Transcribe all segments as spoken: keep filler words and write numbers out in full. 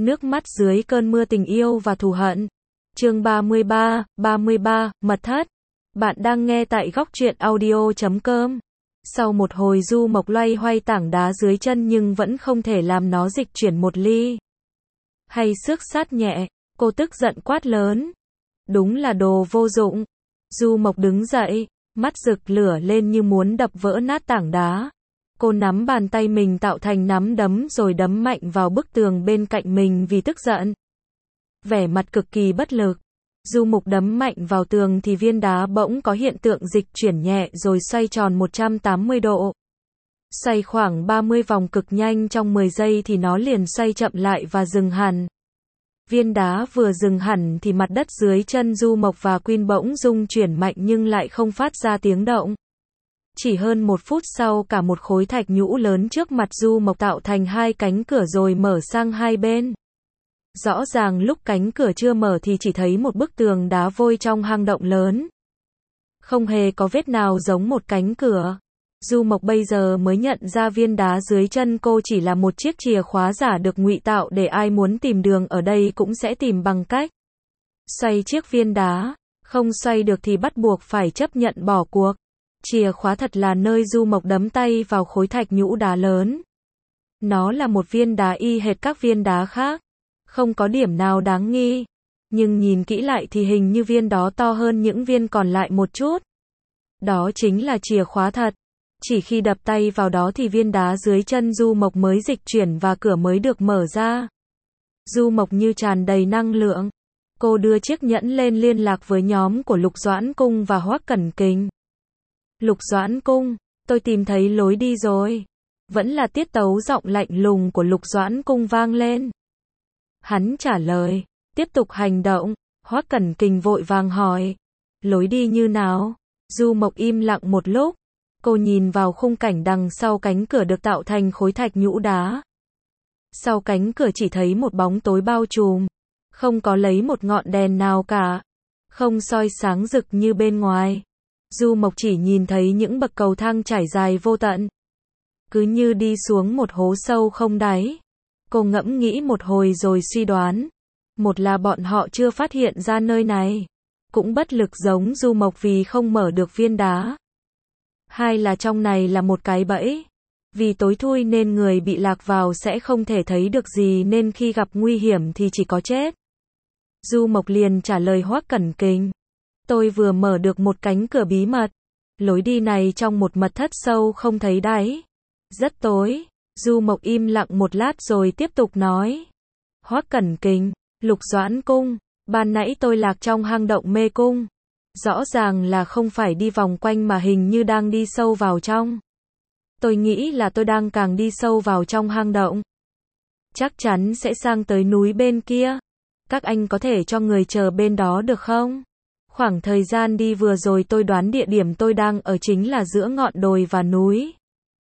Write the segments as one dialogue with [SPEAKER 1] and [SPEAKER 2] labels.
[SPEAKER 1] Nước mắt dưới cơn mưa tình yêu và thù hận. Chương ba mươi ba, ba mươi ba, Mật thất. Bạn đang nghe tại góc truyện audio chấm com. Sau một hồi Du Mộc loay hoay tảng đá dưới chân nhưng vẫn không thể làm nó dịch chuyển một ly. Hay xước sát nhẹ, cô tức giận quát lớn. Đúng là đồ vô dụng. Du Mộc đứng dậy, mắt rực lửa lên như muốn đập vỡ nát tảng đá. Cô nắm bàn tay mình tạo thành nắm đấm rồi đấm mạnh vào bức tường bên cạnh mình vì tức giận. Vẻ mặt cực kỳ bất lực. Du Mộc đấm mạnh vào tường thì viên đá bỗng có hiện tượng dịch chuyển nhẹ rồi xoay tròn một trăm tám mươi độ. Xoay khoảng ba mươi vòng cực nhanh trong mười giây thì nó liền xoay chậm lại và dừng hẳn. Viên đá vừa dừng hẳn thì mặt đất dưới chân Du Mộc và Queen bỗng rung chuyển mạnh nhưng lại không phát ra tiếng động. Chỉ hơn một phút sau cả một khối thạch nhũ lớn trước mặt Du Mộc tạo thành hai cánh cửa rồi mở sang hai bên. Rõ ràng lúc cánh cửa chưa mở thì chỉ thấy một bức tường đá vôi trong hang động lớn. Không hề có vết nào giống một cánh cửa. Du Mộc bây giờ mới nhận ra viên đá dưới chân cô chỉ là một chiếc chìa khóa giả được ngụy tạo để ai muốn tìm đường ở đây cũng sẽ tìm bằng cách xoay chiếc viên đá. Không xoay được thì bắt buộc phải chấp nhận bỏ cuộc. Chìa khóa thật là nơi Du Mộc đấm tay vào khối thạch nhũ đá lớn. Nó là một viên đá y hệt các viên đá khác. Không có điểm nào đáng nghi. Nhưng nhìn kỹ lại thì hình như viên đó to hơn những viên còn lại một chút. Đó chính là chìa khóa thật. Chỉ khi đập tay vào đó thì viên đá dưới chân Du Mộc mới dịch chuyển và cửa mới được mở ra. Du Mộc như tràn đầy năng lượng. Cô đưa chiếc nhẫn lên liên lạc với nhóm của Lục Doãn Cung và Hoắc Cẩn Kình. Lục Doãn Cung, tôi tìm thấy lối đi rồi. Vẫn là tiết tấu giọng lạnh lùng của Lục Doãn Cung vang lên. Hắn trả lời, tiếp tục hành động. Hoắc Cẩn Kình vội vàng hỏi, lối đi như nào? Du Mộc im lặng một lúc. Cô nhìn vào khung cảnh đằng sau cánh cửa được tạo thành khối thạch nhũ đá. Sau cánh cửa chỉ thấy một bóng tối bao trùm. Không có lấy một ngọn đèn nào cả. Không soi sáng rực như bên ngoài. Du Mộc chỉ nhìn thấy những bậc cầu thang trải dài vô tận. Cứ như đi xuống một hố sâu không đáy. Cô ngẫm nghĩ một hồi rồi suy đoán. Một là bọn họ chưa phát hiện ra nơi này. Cũng bất lực giống Du Mộc vì không mở được viên đá. Hai là trong này là một cái bẫy. Vì tối thui nên người bị lạc vào sẽ không thể thấy được gì nên khi gặp nguy hiểm thì chỉ có chết. Du Mộc liền trả lời Hoắc Cẩn Kình. Tôi vừa mở được một cánh cửa bí mật. Lối đi này trong một mật thất sâu không thấy đáy. Rất tối. Du Mộc im lặng một lát rồi tiếp tục nói. Hoắc Cẩn Kình, Lục Doãn Cung, ban nãy tôi lạc trong hang động mê cung. Rõ ràng là không phải đi vòng quanh mà hình như đang đi sâu vào trong. Tôi nghĩ là tôi đang càng đi sâu vào trong hang động. Chắc chắn sẽ sang tới núi bên kia. Các anh có thể cho người chờ bên đó được không? Khoảng thời gian đi vừa rồi tôi đoán địa điểm tôi đang ở chính là giữa ngọn đồi và núi.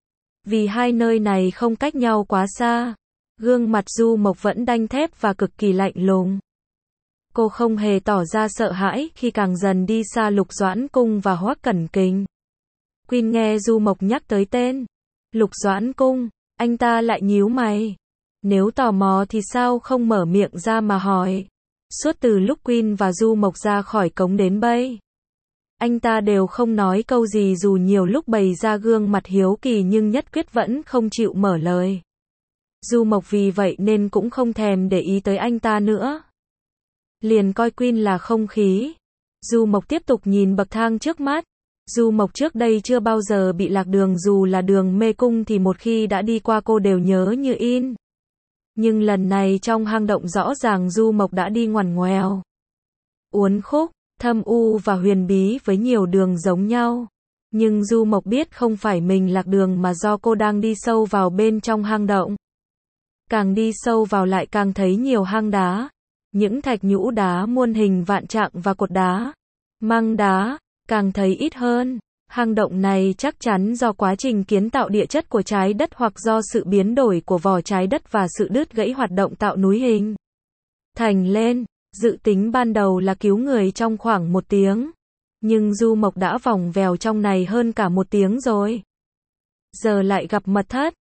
[SPEAKER 1] Vì hai nơi này không cách nhau quá xa. Gương mặt Du Mộc vẫn đanh thép và cực kỳ lạnh lùng. Cô không hề tỏ ra sợ hãi khi càng dần đi xa Lục Doãn Cung và Hoắc Cẩn Kình. Queen nghe Du Mộc nhắc tới tên Lục Doãn Cung, anh ta lại nhíu mày. Nếu tò mò thì sao không mở miệng ra mà hỏi. Suốt từ lúc Queen và Du Mộc ra khỏi cống đến bây, anh ta đều không nói câu gì dù nhiều lúc bày ra gương mặt hiếu kỳ nhưng nhất quyết vẫn không chịu mở lời. Du Mộc vì vậy nên cũng không thèm để ý tới anh ta nữa. Liền coi Queen là không khí. Du Mộc tiếp tục nhìn bậc thang trước mắt. Du Mộc trước đây chưa bao giờ bị lạc đường dù là đường mê cung thì một khi đã đi qua cô đều nhớ như in. Nhưng lần này trong hang động rõ ràng Du Mộc đã đi ngoằn ngoèo. Uốn khúc, thâm u và huyền bí với nhiều đường giống nhau. Nhưng Du Mộc biết không phải mình lạc đường mà do cô đang đi sâu vào bên trong hang động. Càng đi sâu vào lại càng thấy nhiều hang đá. Những thạch nhũ đá muôn hình vạn trạng và cột đá, măng đá, càng thấy ít hơn. Hang động này chắc chắn do quá trình kiến tạo địa chất của trái đất hoặc do sự biến đổi của vỏ trái đất và sự đứt gãy hoạt động tạo núi hình thành lên. Dự tính ban đầu là cứu người trong khoảng một tiếng. Nhưng Du Mộc đã vòng vèo trong này hơn cả một tiếng rồi. Giờ lại gặp mật thất.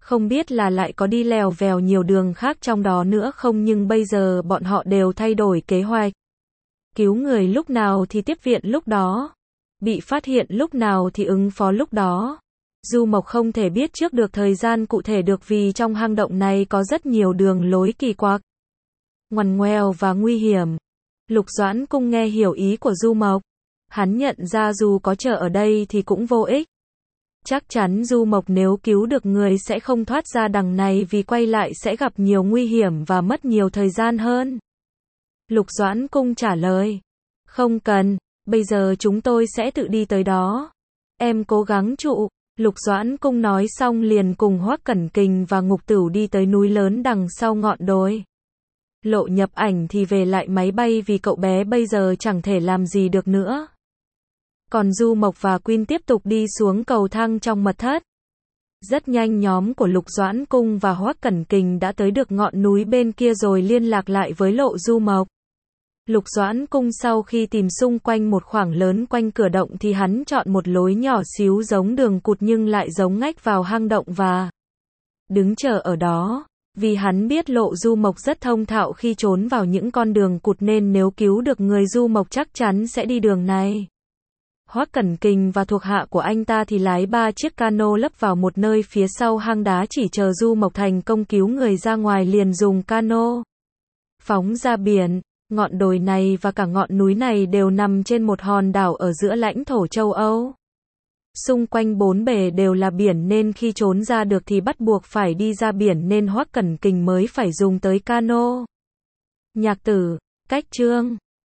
[SPEAKER 1] Không biết là lại có đi lèo vèo nhiều đường khác trong đó nữa không, nhưng bây giờ bọn họ đều thay đổi kế hoạch. Cứu người lúc nào thì tiếp viện lúc đó. Bị phát hiện lúc nào thì ứng phó lúc đó. Du Mộc không thể biết trước được thời gian cụ thể được vì trong hang động này có rất nhiều đường lối kỳ quặc, ngoằn ngoèo và nguy hiểm. Lục Doãn Cung nghe hiểu ý của Du Mộc. Hắn nhận ra dù có chờ ở đây thì cũng vô ích. Chắc chắn Du Mộc nếu cứu được người sẽ không thoát ra đằng này vì quay lại sẽ gặp nhiều nguy hiểm và mất nhiều thời gian hơn. Lục Doãn Cung trả lời. Không cần, bây giờ chúng tôi sẽ tự đi tới đó. Em cố gắng trụ. Lục Doãn Cung nói xong liền cùng Hoắc Cẩn Kình và Ngục Tửu đi tới núi lớn đằng sau ngọn đồi. Lộ Nhập Ảnh thì về lại máy bay vì cậu bé bây giờ chẳng thể làm gì được nữa. Còn Du Mộc và Quyên tiếp tục đi xuống cầu thang trong mật thất. Rất nhanh nhóm của Lục Doãn Cung và Hoắc Cẩn Kình đã tới được ngọn núi bên kia rồi liên lạc lại với Lộ Du Mộc. Lục Doãn Cung sau khi tìm xung quanh một khoảng lớn quanh cửa động thì hắn chọn một lối nhỏ xíu giống đường cụt nhưng lại giống ngách vào hang động và đứng chờ ở đó. Vì hắn biết Lộ Du Mộc rất thông thạo khi trốn vào những con đường cụt nên nếu cứu được người Du Mộc chắc chắn sẽ đi đường này. Hoắc Cẩn Kình và thuộc hạ của anh ta thì lái ba chiếc cano lấp vào một nơi phía sau hang đá chỉ chờ Du Mộc thành công cứu người ra ngoài liền dùng cano phóng ra biển. Ngọn đồi này và cả ngọn núi này đều nằm trên một hòn đảo ở giữa lãnh thổ châu Âu. Xung quanh bốn bề đều là biển nên khi trốn ra được thì bắt buộc phải đi ra biển nên Hoắc Cẩn Kình mới phải dùng tới cano. Nhạc Tử, cách chương